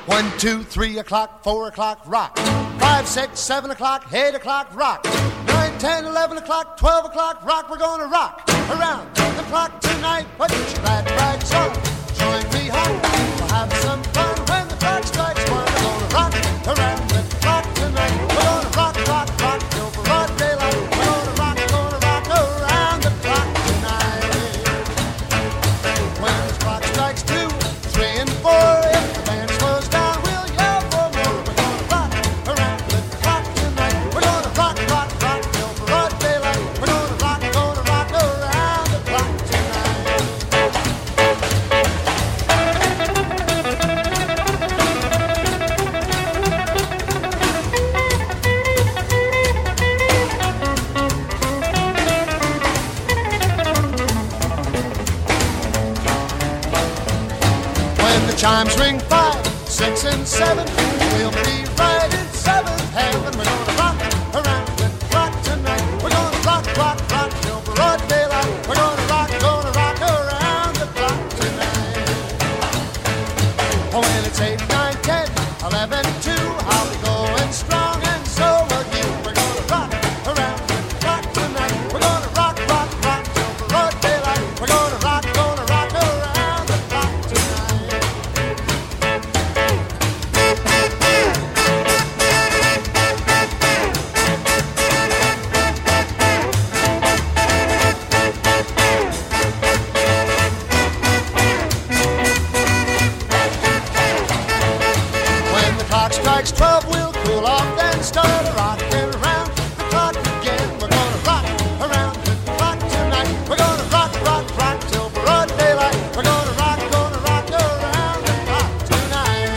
1, 2, 3 o'clock, 4 o'clock, rock. 5, 6, 7 o'clock, 8 o'clock, rock. 9, 10, 11 o'clock, 12 o'clock, rock. We're gonna rock around the clock tonight. Put your glad rags on, join me home. We'll have some fun when the clock strikes 1. We're gonna rock around the clock tonight. We're gonna rock, rock, rock till broad daylight. We're gonna rock around the clock tonight. When the clock strikes 2, 3 and 4, if the band slows down, we'll yell for more. We're gonna rock around the clock tonight. We're gonna rock, rock, rock till broad daylight. We're gonna rock around the clock tonight. When the chimes ring 5, 6 and 7, we'll be right in 7th heaven. We're gonna rock around the clock tonight. We're gonna rock, rock, rock till broad daylight. We're gonna rock around the clock tonight. Oh, when it's 8, 9, 10, 11, 2, I'll be going strong and so will you. We're gonna rock around the clock tonight. We're gonna rock, rock, rock till broad daylight. We're gonna rock around the clock tonight. When the clock strikes 12, we'll cool off, then start rocking around the clock again. We're gonna rock around the clock tonight. We're gonna rock, rock, rock till broad daylight. We're gonna rock around the clock tonight.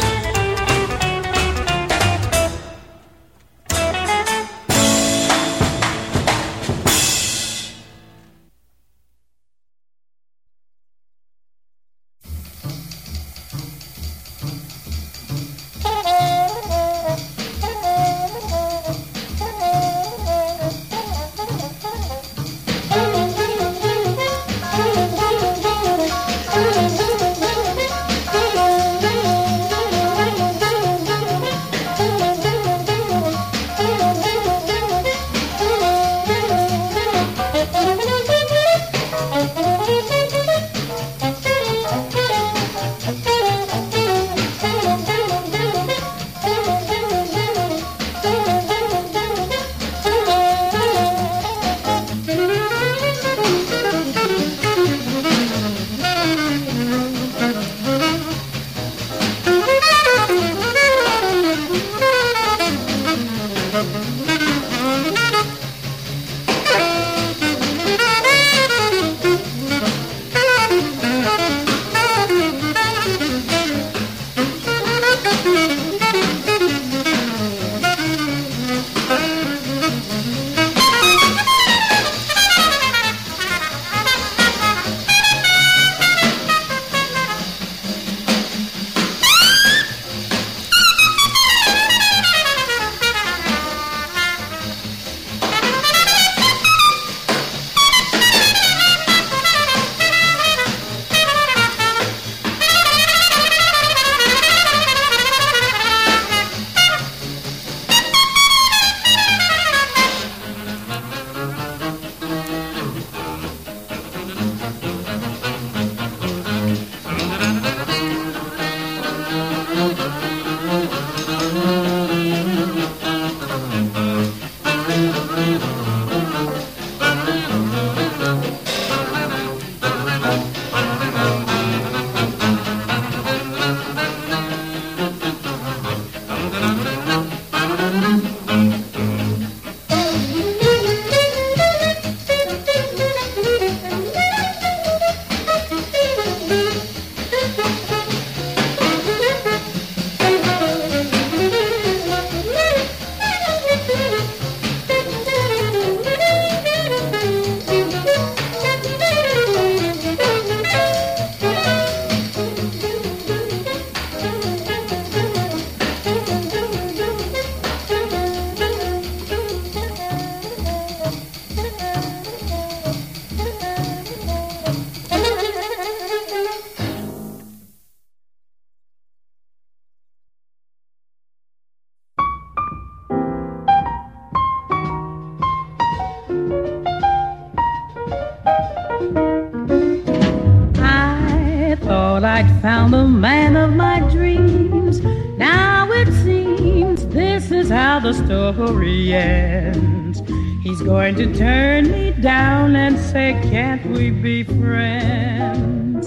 thought I'd found the man of my dreams. Now it seems this is how the story ends. He's going to turn me down and say, can't we be friends?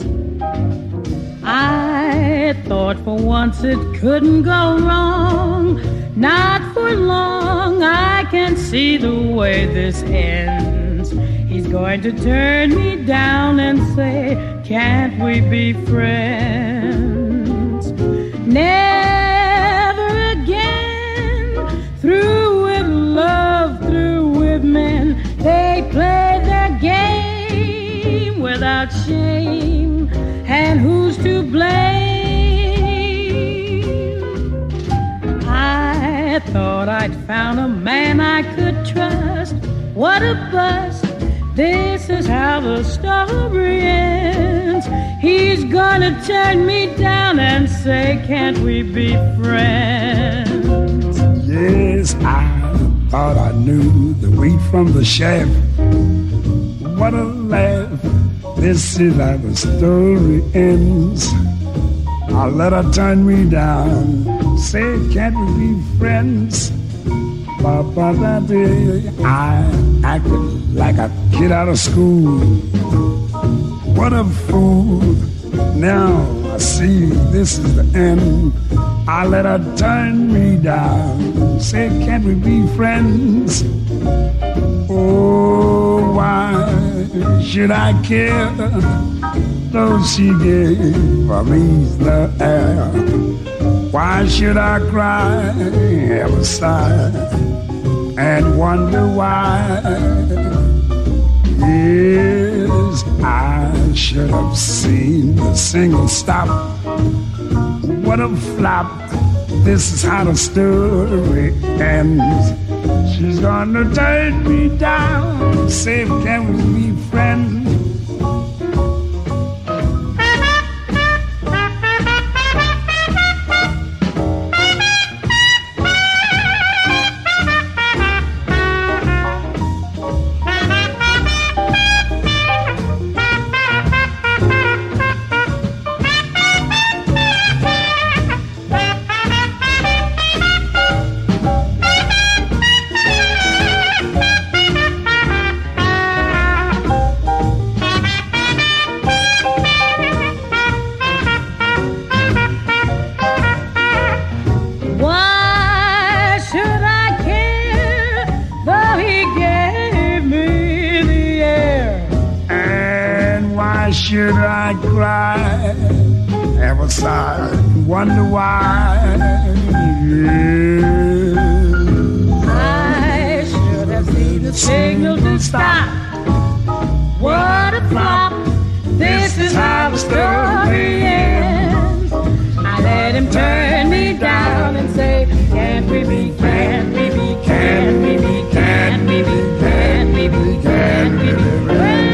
I thought for once it couldn't go wrong. Not for long, I can see the way this ends. He's going to turn me down and say, can't we be friends? Never again, through with love, through with men. They play their game without shame. And who's to blame? I thought I'd found a man I could trust. What a bust. This is how the story ends. He's gonna turn me down and say, can't we be friends? Yes, I thought I knew the wheat from the chaff. What a laugh. This is how the story ends. I let her turn me down, say, can't we be friends? I acted like a kid out of school. What a fool. Now I see this is the end. I let her turn me down, say, can't we be friends? Oh, why should I care? Though she gave me the air. Why should I cry, ever sigh, and wonder why? Yes, I should have seen the single stop. What a flop. This is how the story ends. She's gonna turn me down, say, can we be friends? Should I cry, ever sigh, wonder why? Yes. I should have seen the signal to stop. What a flop. This is how the story ends. I let him turn me down and say, can't we be, can't we be, can't we be, can't we be, can't we be, can't we be friends?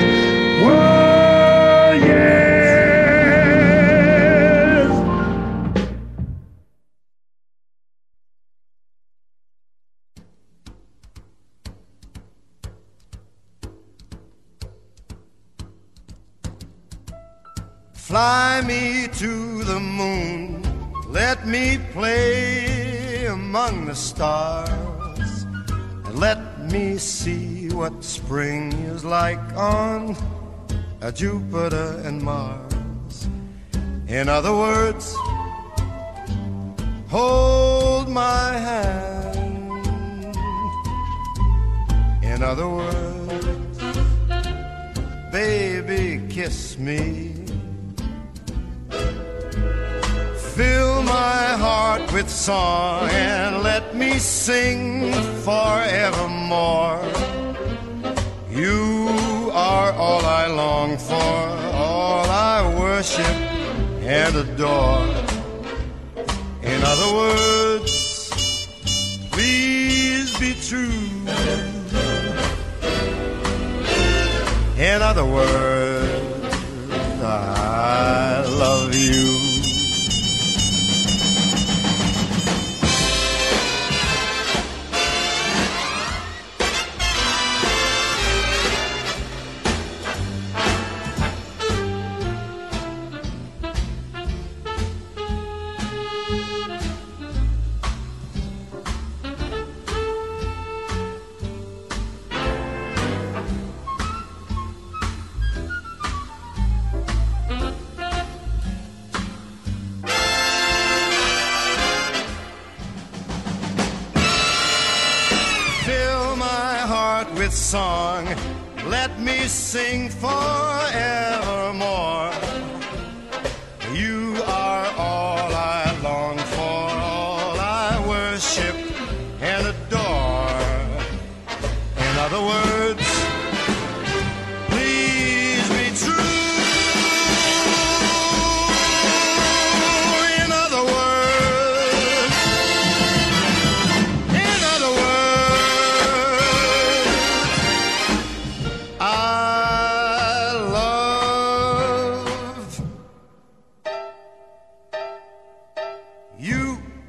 Fly me to the moon, let me play among the stars, and let me see what spring is like on Jupiter and Mars. In other words, hold my hand. In other words, baby, kiss me. Fill my heart with song and let me sing forevermore. You are all I long for, all I worship and adore. In other words, please be true. In other words, I love you. with song. Let me sing forevermore. You are all I long for, all I worship and adore. In other words, please be true. In other words, I love you.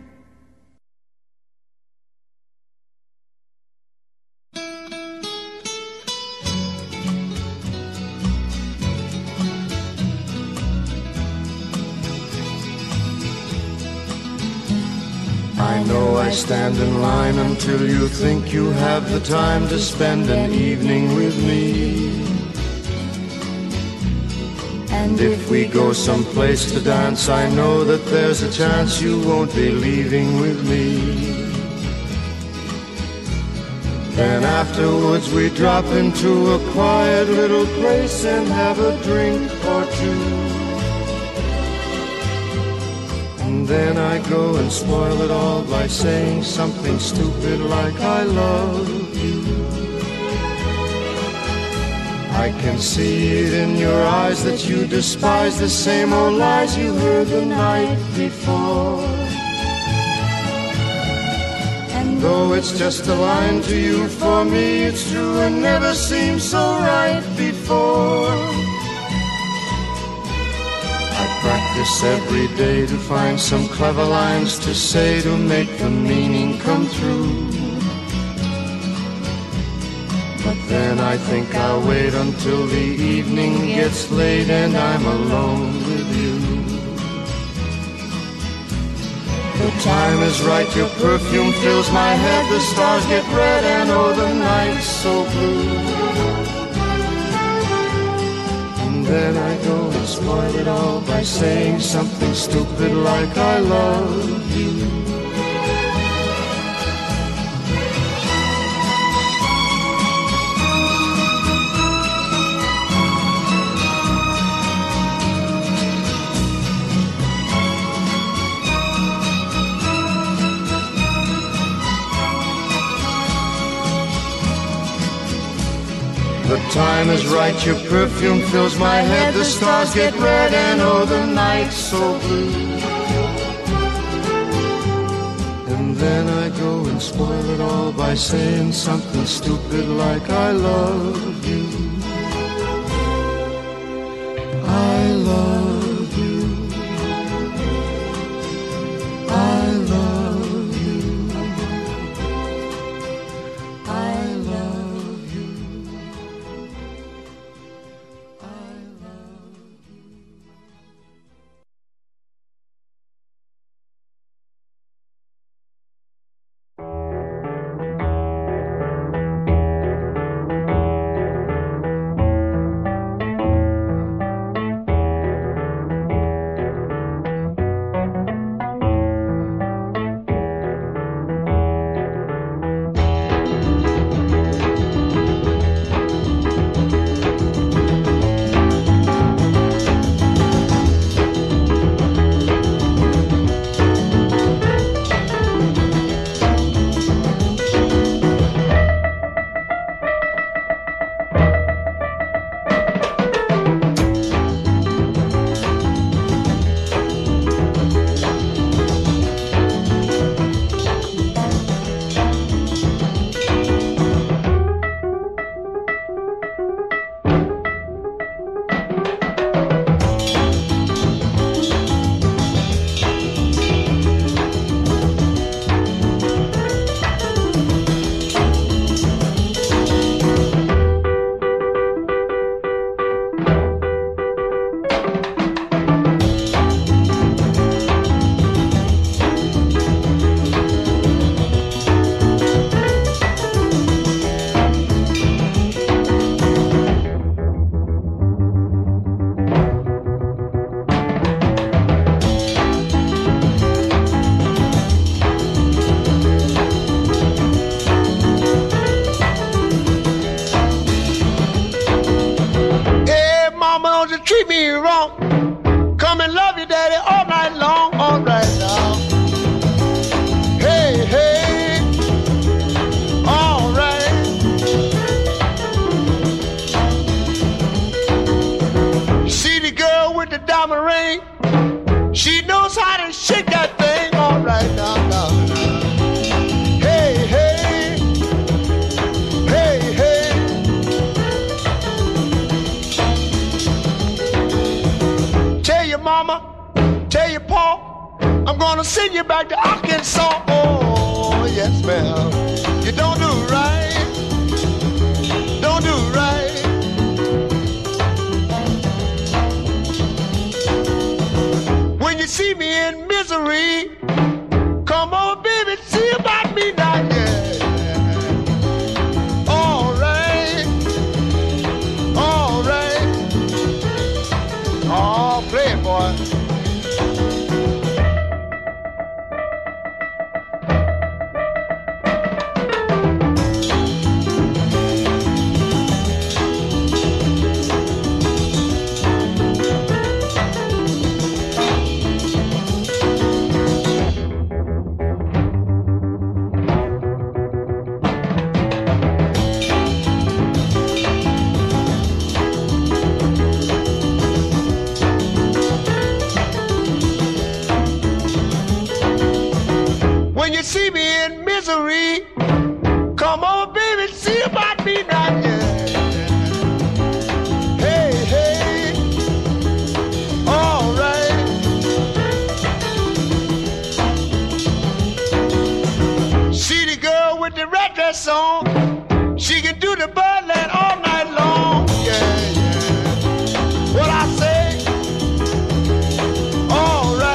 I know I stand in line until you think you have the time to spend an evening with me. And if we go someplace to dance, I know that there's a chance you won't be leaving with me. Then afterwards we drop into a quiet little place and have a drink or two. And then I go and spoil it all by saying something stupid like I love you. I can see it in your eyes that you despise the same old lies you heard the night before. And though it's just a line to you, for me it's true and never seemed so right before. I practice every day to find some clever lines to say to make the meaning come through. But then I think I'll wait until the evening gets late and I'm alone with you. The time is right, your perfume fills my head, the stars get red and oh the night's so blue. And then I go and spoil it all by saying something stupid like I love you. The time is right, your perfume fills my head, the stars get red and oh the night's so blue. And then I go and spoil it all by saying something stupid like I love you. I love you. I love you. I love you. treat me wrong, come and love you, daddy, all night long. All right now. Hey, hey, all right. See the girl with the diamond ring? She knows how to shake that thing. All right now, now, now. Hey, hey, hey, hey. Tell your mama, tell your pa, I'm gonna send you back to Arkansas. Oh, yes, ma'am. You don't do right. Don't do right. When you see me in misery, come on, baby, see about me now, yeah. All right. All right. Oh, play it, boy. When you see me in misery, come on, baby, see about me now, yeah. Hey, hey, all right. See the girl with the red dress on, she can do the Birdland all night long, yeah, yeah. What I say, all right.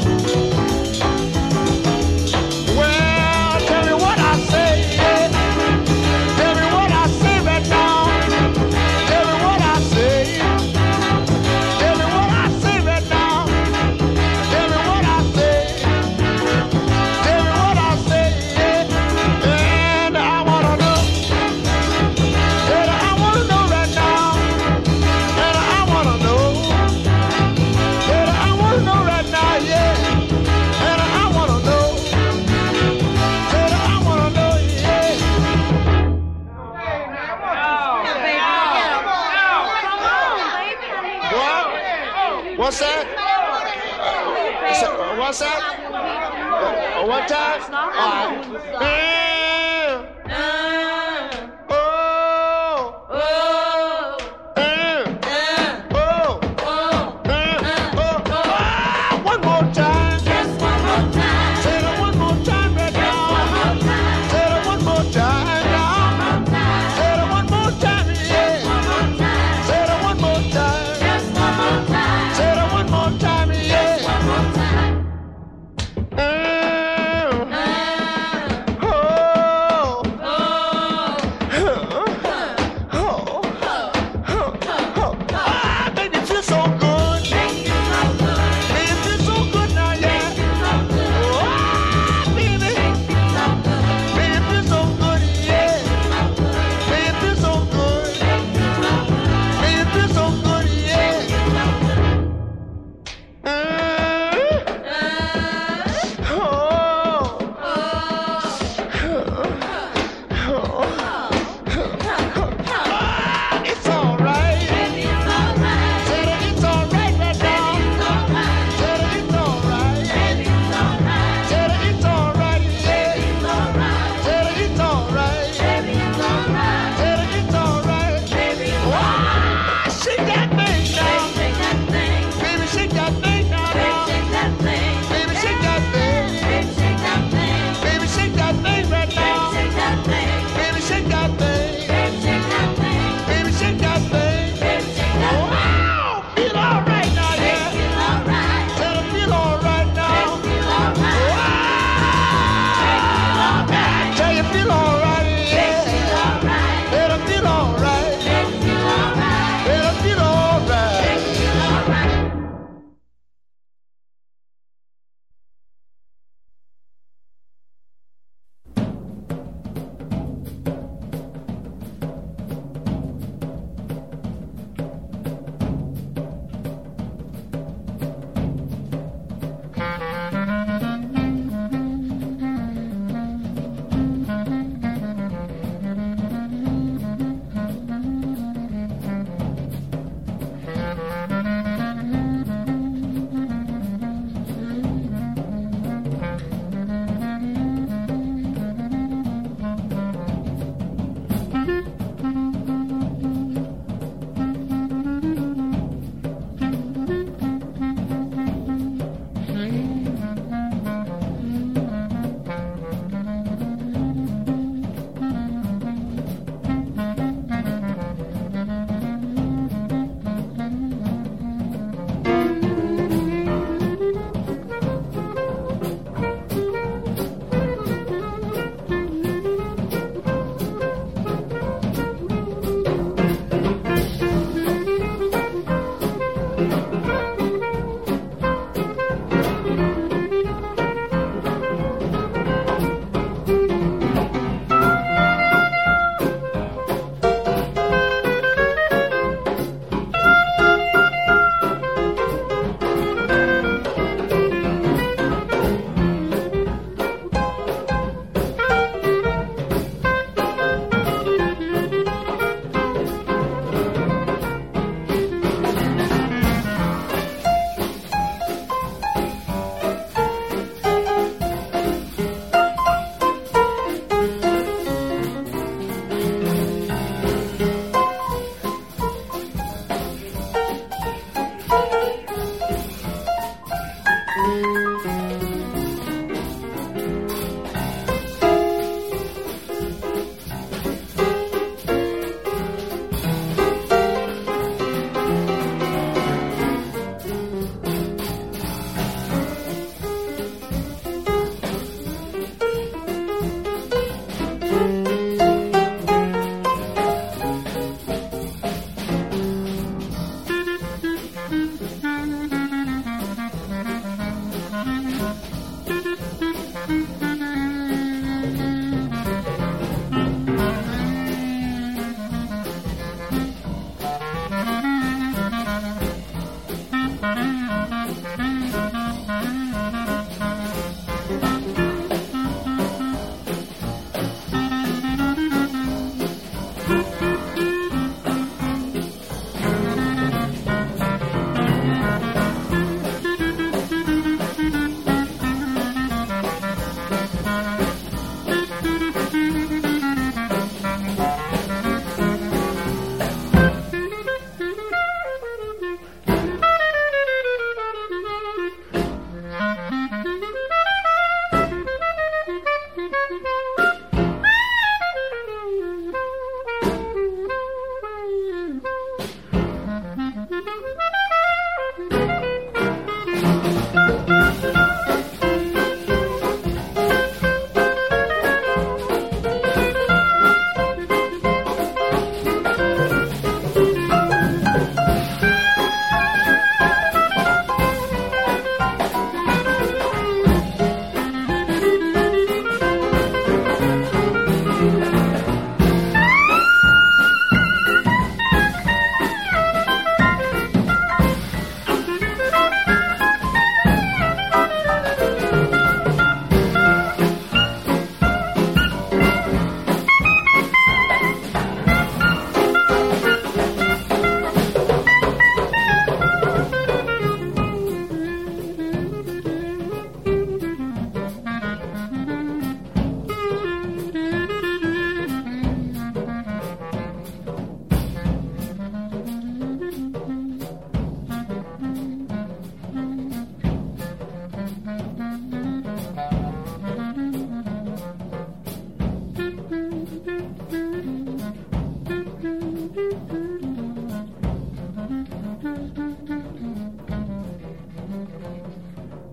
What's that? What's that? What time? One more time. Just one more time. Say that one more time, right now. One more time. Say that one more time, now. Say that one more time, yeah. Say that one more time. Just one more time. Say that one more time, yeah. One more time. Oh.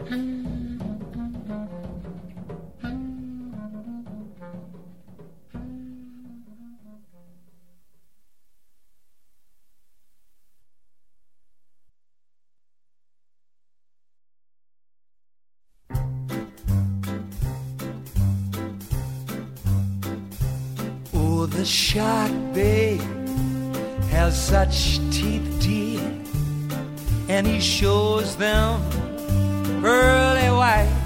Oh, the shark, babe, has such teeth, dear, and he shows them pearly white.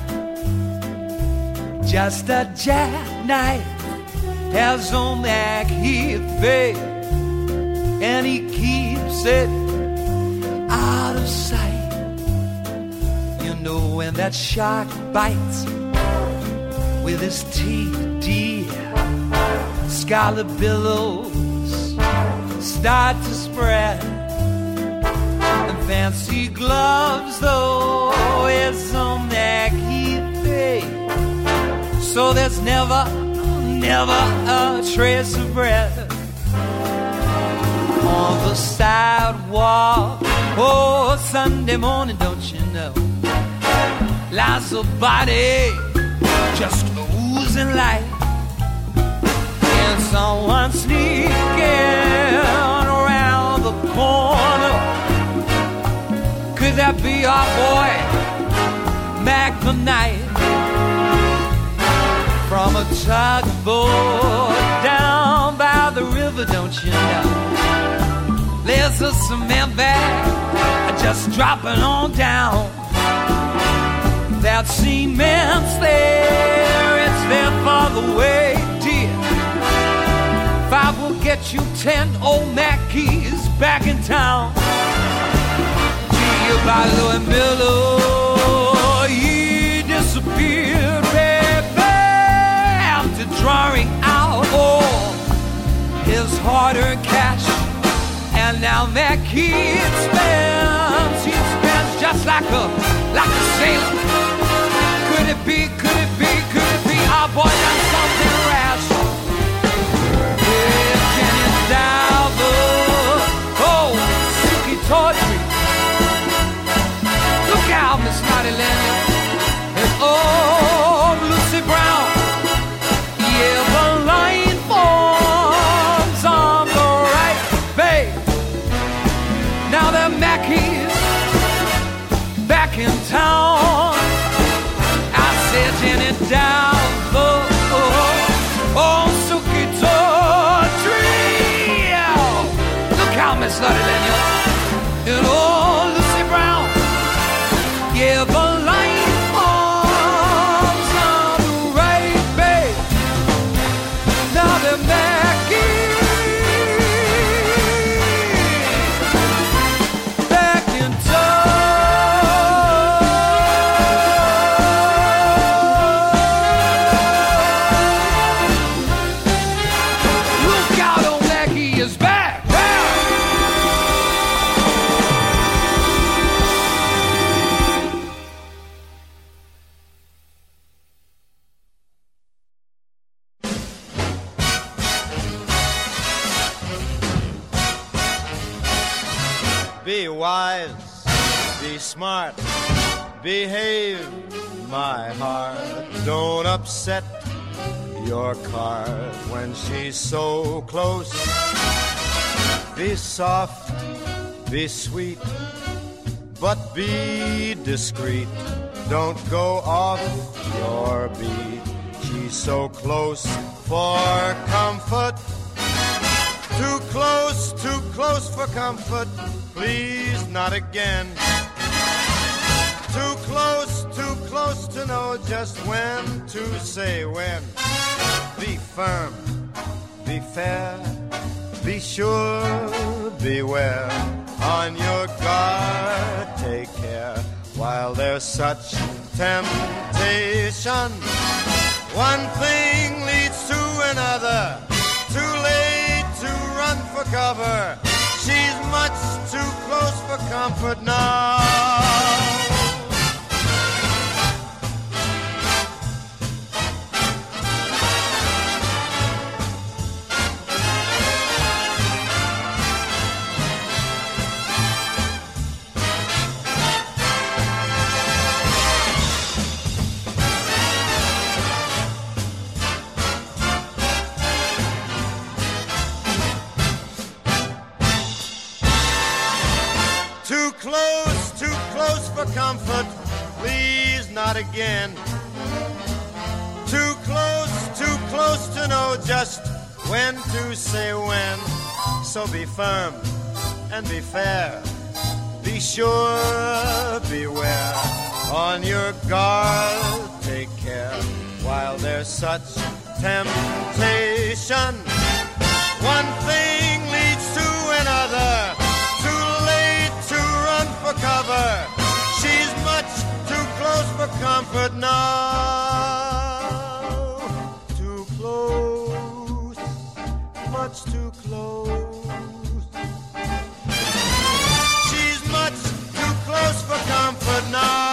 Just a jackknife has on that Heath, babe, and he keeps it out of sight. You know when that shark bites with his teeth, dear, scarlet billows start to spread, and fancy gloves, though, is on that Heath, babe, so there's never a trace of bread on the sidewalk. Oh, Sunday morning, don't you know, lies a body just oozing light, and someone sneaking around the corner. Could that be our boy, Mac the Knight? From a tugboat down by the river, don't you know, there's a cement bag just dropping on down. That cement's there, it's there for the way, dear. 5 will get you 10 old Mackeys back in town. Gee, by Louis Miller, he disappeared, baby, after drawing out all his hard-earned cash. And now Mackey spends, he spends just like a sailor. Could it be, our boy done something rash? Yeah, Jenny Dalver, oh, Suki Tawdry, look out, Miss Lottie Lanier, and oh, Lucy Brown. Yeah, the line forms on the right, babe. Now they're Mackeys back in town. I said Jenny Dalver, oh, Suki Tawdry, look out, Miss Lottie Lanier, and oh, Lucy Brown. Yeah, the line forms on the right, babe. Now they're Mackeys back in town. Look out, old Mackie is back. Be wise, be smart, behave, my heart. Don't upset your card when she's so close. Be soft, be sweet, but be discreet. Don't go off your beat. She's so close for comfort. Too close for comfort. Please, not again. Too close to know just when to say when. Be firm, be fair, be sure, beware. On your guard, take care. While there's such temptation, one thing leads to another. Too late to run for cover. She's much too close for comfort now. comfort, please not again. Too close to know just when to say when. So be firm and be fair. Be sure, beware. On your guard, take care. While there's such temptation, one thing leads to another. Too late to run for cover. She's much too close for comfort now. Too close, much too close. She's much too close for comfort now.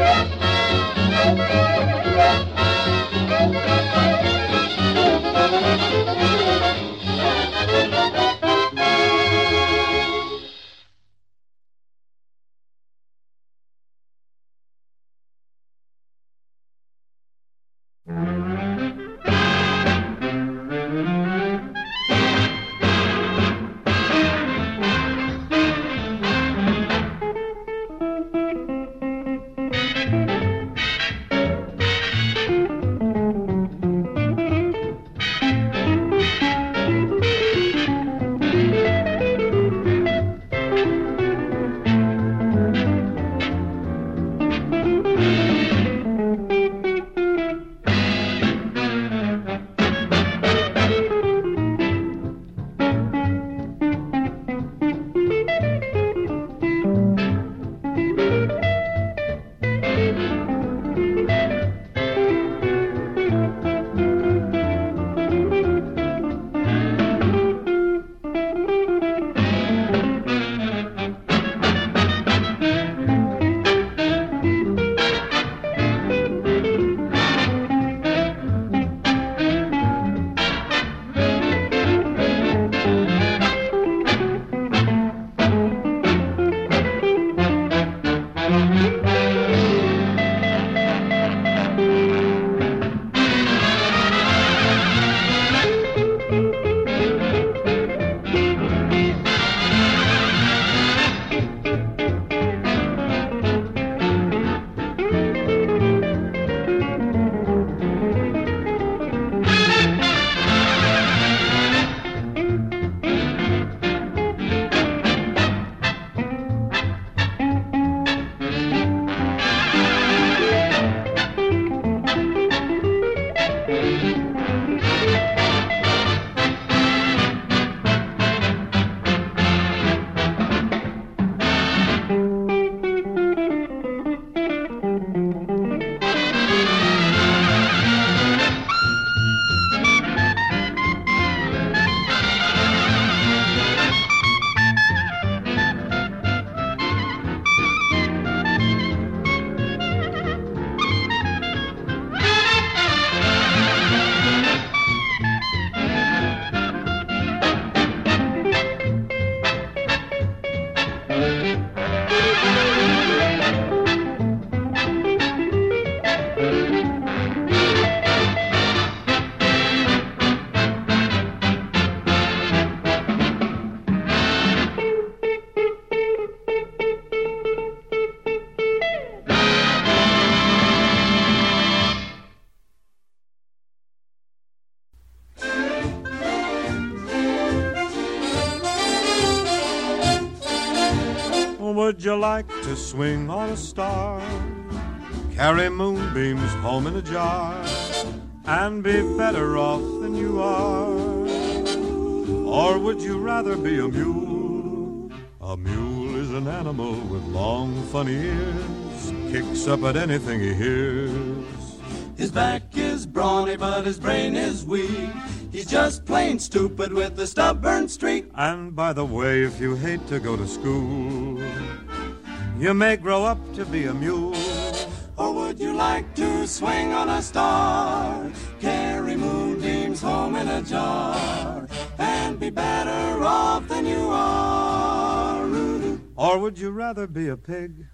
Would you like to swing on a star, carry moonbeams home in a jar, and be better off than you are? Or would you rather be a mule? A mule is an animal with long, funny ears, kicks up at anything he hears. His back is brawny, but his brain is weak. He's just plain stupid with a stubborn streak. And by the way, if you hate to go to school, you may grow up to be a mule. Or would you like to swing on a star, carry moonbeams home in a jar, and be better off than you are? Or would you rather be a pig?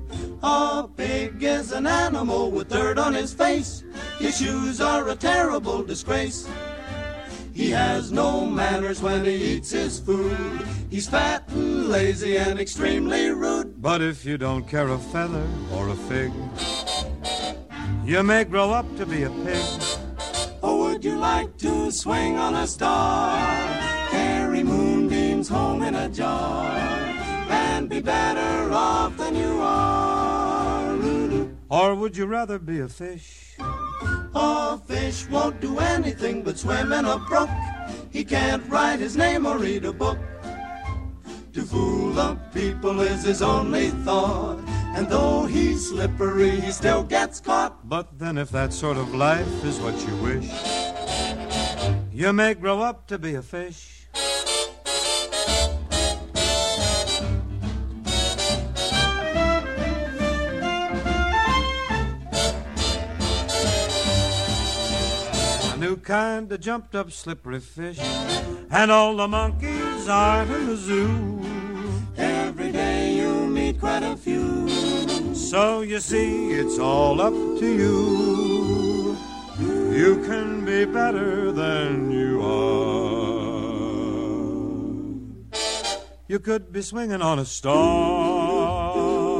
A pig is an animal with dirt on his face. His shoes are a terrible disgrace. He has no manners when he eats his food. He's fat and lazy and extremely rude. But if you don't care a feather or a fig, you may grow up to be a pig. Or would you like to swing on a star, carry moonbeams home in a jar, and be better off than you are? Or would you rather be a fish? A fish won't do anything but swim in a brook. He can't write his name or read a book. To fool the people is his only thought, and though he's slippery, he still gets caught. But then if that sort of life is what you wish, you may grow up to be a fish. kind of jumped up slippery fish, and all the monkeys are in the zoo. Every day you meet quite a few. So you see, it's all up to you. You can be better than you are. You could be swinging on a star.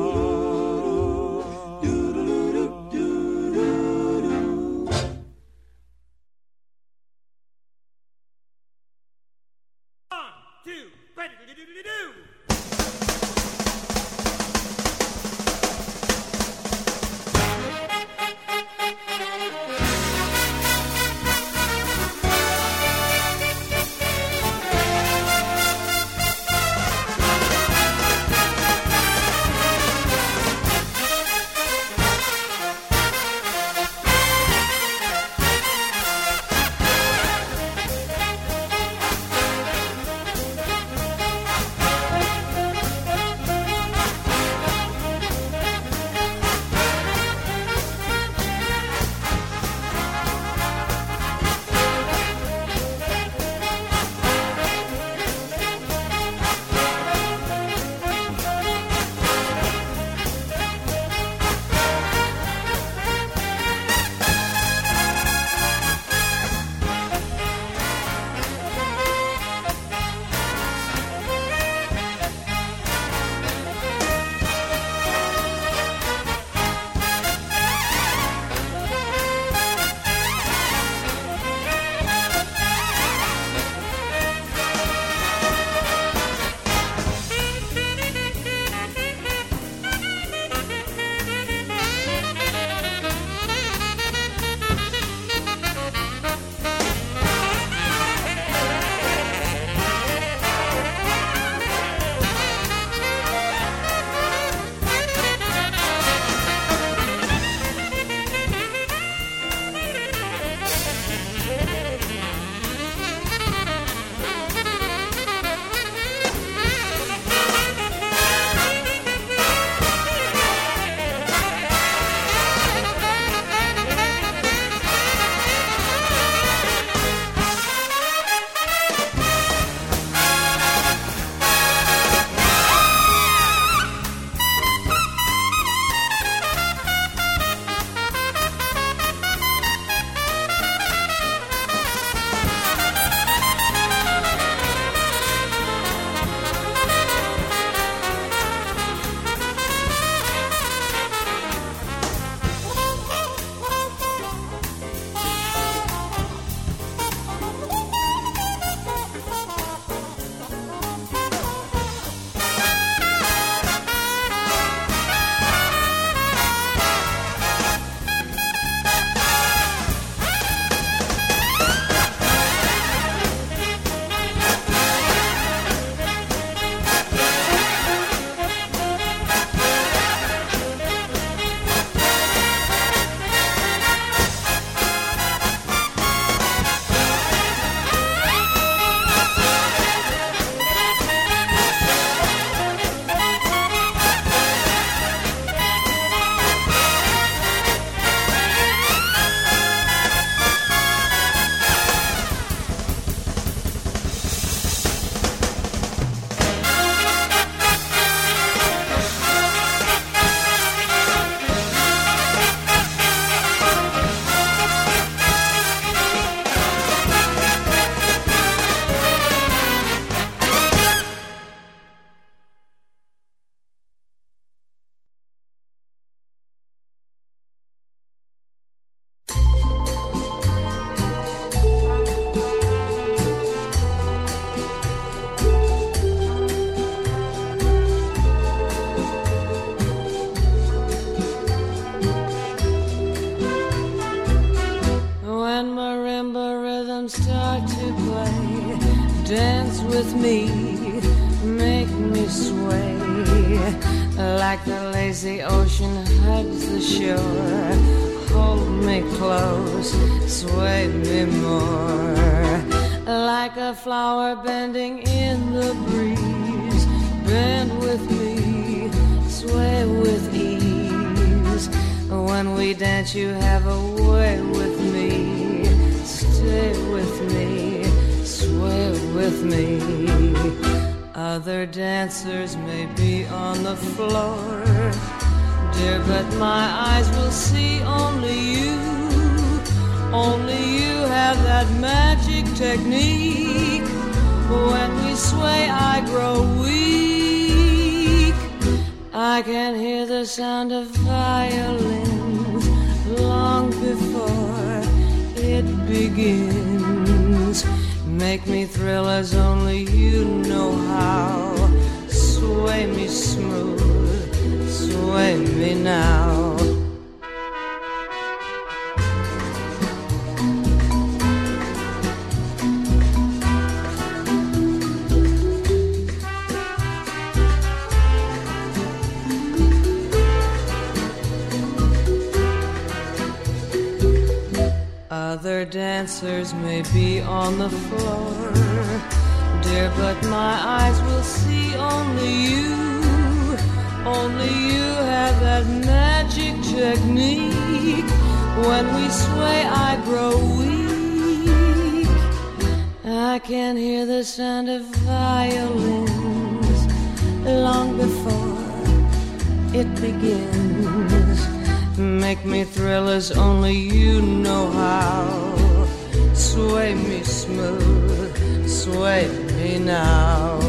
Dance with me, make me sway, like the lazy ocean hugs the shore. Hold me close, sway me more, like a flower bending in the breeze. Bend with me, sway with ease. When we dance, you have a way with me. stay with me, sway with me. Other dancers may be on the floor, dear, but my eyes will see only you. Only you have that magic technique. When we sway, I grow weak. I can hear the sound of violins long before it begins. Make me thrill as only you know how. Sway me smooth, sway me now. Other dancers may be on the floor, dear, but my eyes will see only you. Only you have that magic technique. When we sway, I grow weak. I can hear the sound of violins long before it begins. Make me thrill as only you know how. Sway me smooth, sway me now.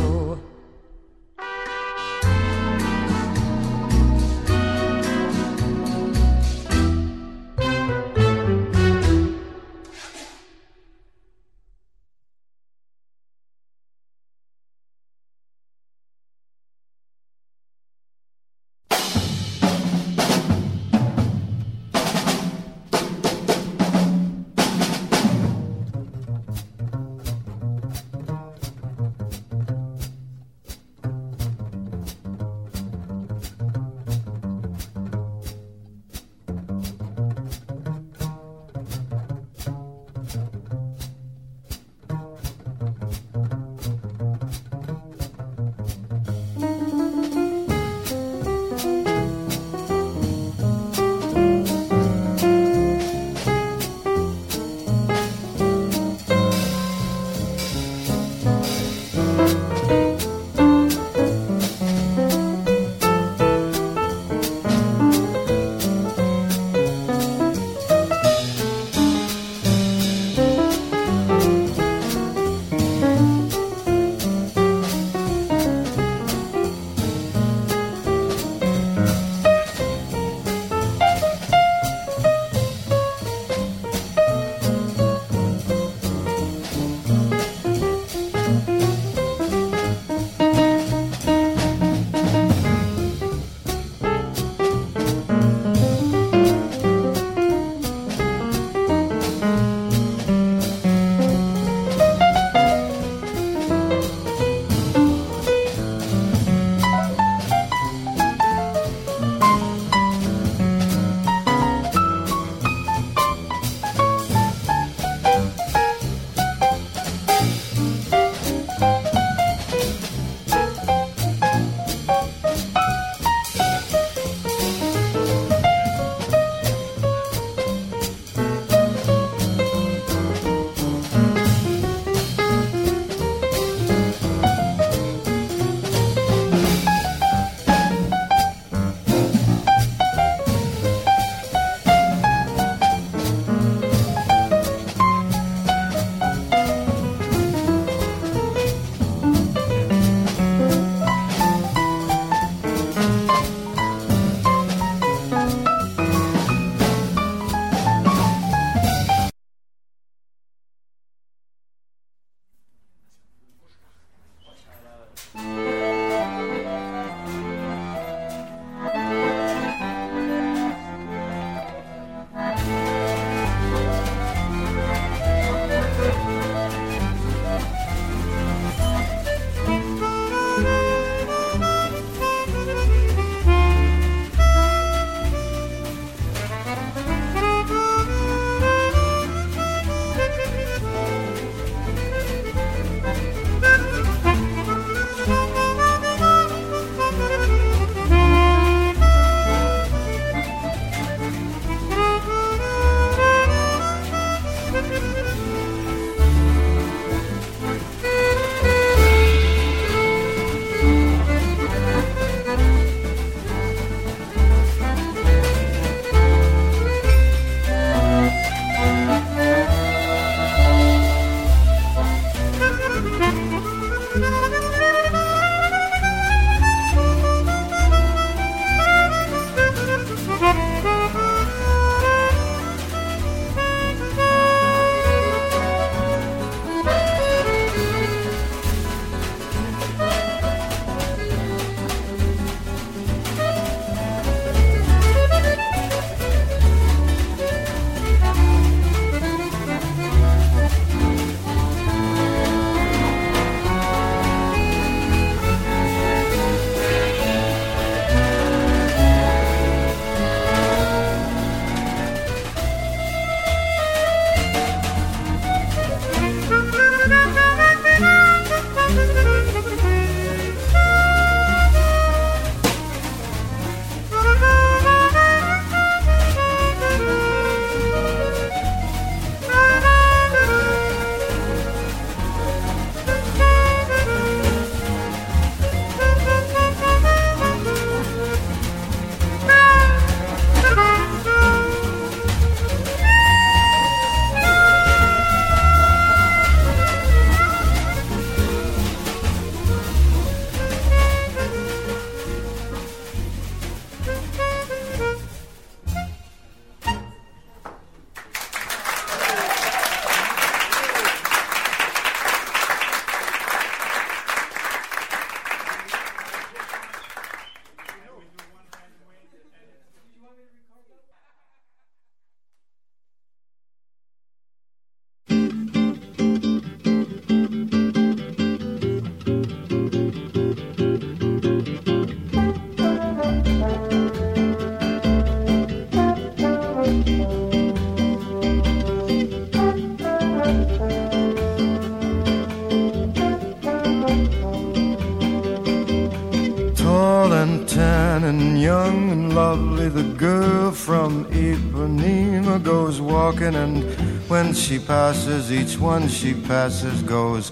girl from Ipanema goes walking, and when she passes, each one she passes goes,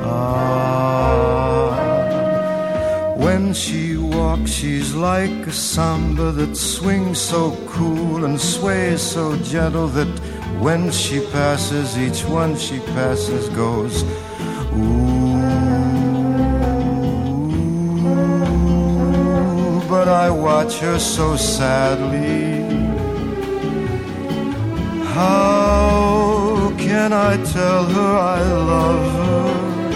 ah. When she walks, she's like a samba that swings so cool and sways so gentle that when she passes, each one she passes goes, ooh. But I watch her so sadly. How can I tell her I love her?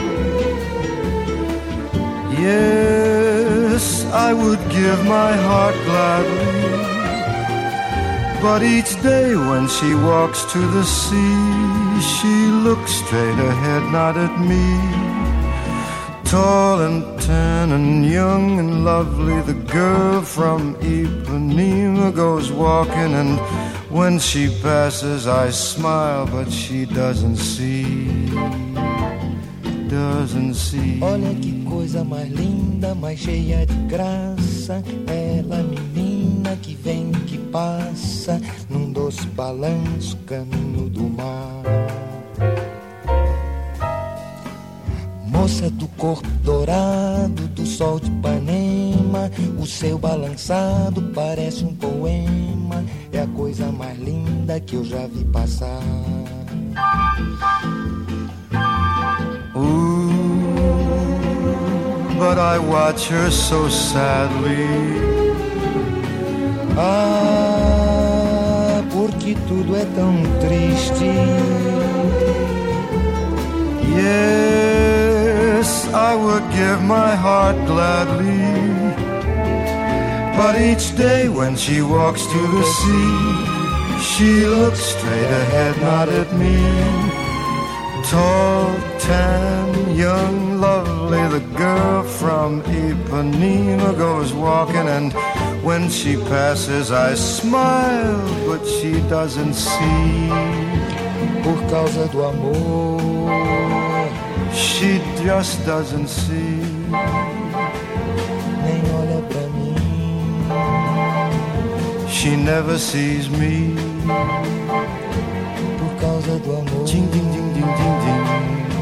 Yes, I would give my heart gladly. But each day when she walks to the sea, she looks straight ahead, not at me. Tall and tan and young and lovely, the girl from Ipanema goes walking, and when she passes I smile, but she doesn't see, doesn't see. Olha que coisa mais linda, mais cheia de graça, ela menina que vem, que passa, num doce balanço, caminho do mar. Moça do corpo dourado, do sol de Ipanema, o seu balançado parece um poema, é a coisa mais linda que eu já vi passar. But I watch her so sadly. Ah, porque tudo é tão triste. Yes, I would give my heart gladly. But each day when she walks to the sea, she looks straight ahead, not at me. Tall, tan, young, lovely, the girl from Ipanema goes walking, and when she passes I smile, but she doesn't see. Por causa do amor, she just doesn't see. Nem olha pra mim, she never sees me. Por causa do amor, ding, ding, ding, ding, ding, ding.